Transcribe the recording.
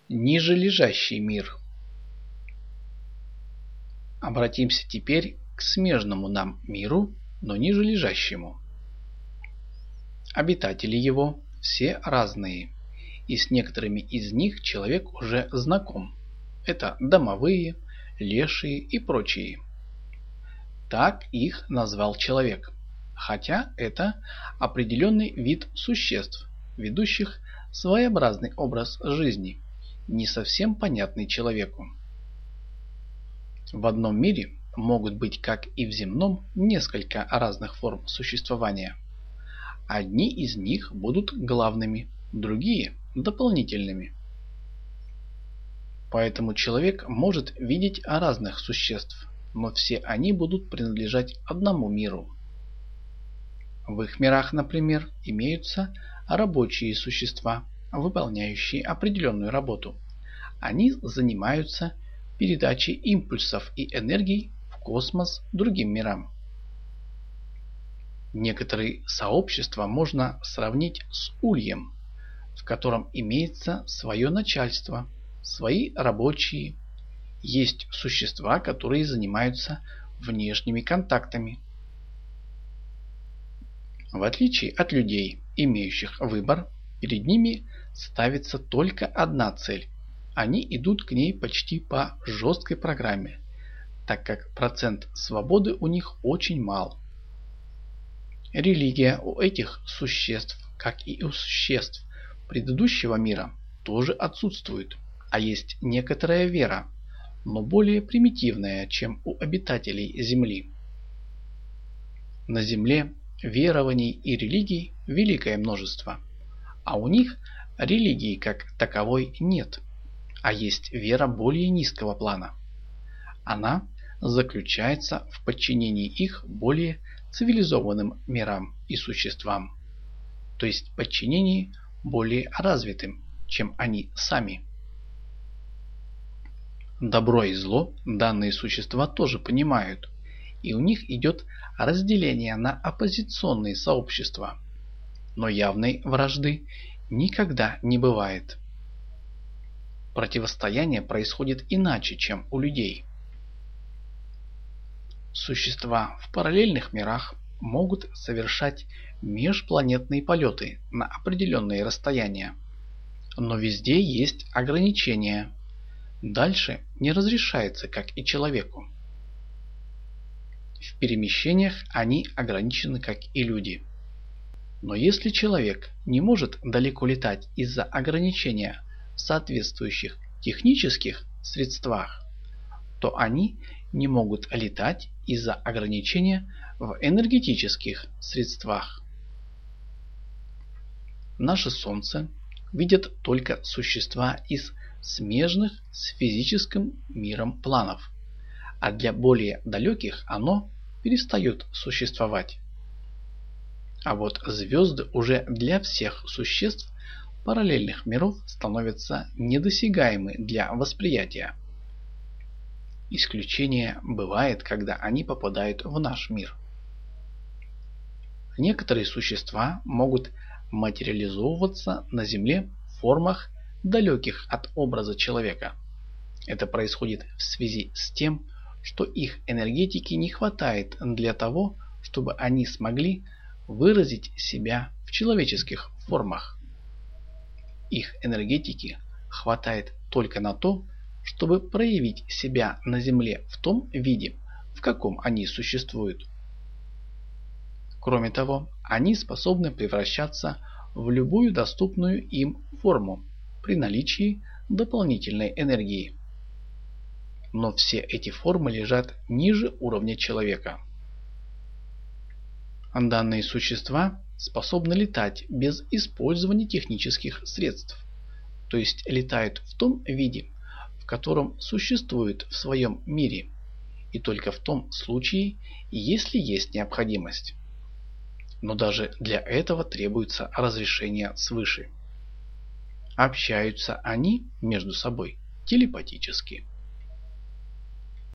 Нижележащий мир. Обратимся теперь к смежному нам миру, но нижележащему. Обитатели его все разные, и с некоторыми из них человек уже знаком. Это домовые, лешие и прочие. Так их назвал человек, хотя это определенный вид существ, ведущих своеобразный образ жизни, не совсем понятный человеку. В одном мире могут быть, как и в земном, несколько разных форм существования. Одни из них будут главными, другие – дополнительными. Поэтому человек может видеть разных существ, но все они будут принадлежать одному миру. В их мирах, например, имеются рабочие существа, выполняющие определенную работу. Они занимаются передачей импульсов и энергий в космос другим мирам. Некоторые сообщества можно сравнить с ульем, в котором имеется свое начальство, свои рабочие. Есть существа, которые занимаются внешними контактами. В отличие от людей, имеющих выбор, перед ними ставится только одна цель. Они идут к ней почти по жесткой программе, так как процент свободы у них очень мал. Религия у этих существ, как и у существ предыдущего мира, тоже отсутствует, а есть некоторая вера, но более примитивная, чем у обитателей Земли. На Земле верований и религий великое множество, а у них религии как таковой нет, а есть вера более низкого плана. Она заключается в подчинении их более цивилизованным мирам и существам, то есть подчинении более развитым, чем они сами. Добро и зло данные существа тоже понимают, и у них идет разделение на оппозиционные сообщества, но явной вражды никогда не бывает. Противостояние происходит иначе, чем у людей. Существа в параллельных мирах могут совершать межпланетные полеты на определенные расстояния, но везде есть ограничения. Дальше не разрешается, как и человеку. В перемещениях они ограничены, как и люди. Но если человек не может далеко летать из-за ограничения в соответствующих технических средствах, то они не могут летать из-за ограничения в энергетических средствах. Наше Солнце видят только существа из смежных с физическим миром планов, а для более далеких оно перестает существовать. А вот звезды уже для всех существ параллельных миров становятся недосягаемы для восприятия. Исключение бывает, когда они попадают в наш мир. Некоторые существа могут материализовываться на Земле в формах, далеких от образа человека. Это происходит в связи с тем, что их энергетики не хватает для того, чтобы они смогли выразить себя в человеческих формах. Их энергетики хватает только на то, чтобы проявить себя на Земле в том виде, в каком они существуют. Кроме того, они способны превращаться в любую доступную им форму при наличии дополнительной энергии. Но все эти формы лежат ниже уровня человека. Данные существа способны летать без использования технических средств, то есть летают в том виде, в котором существуют в своем мире, и только в том случае, если есть необходимость. Но даже для этого требуется разрешение свыше. Общаются они между собой телепатически.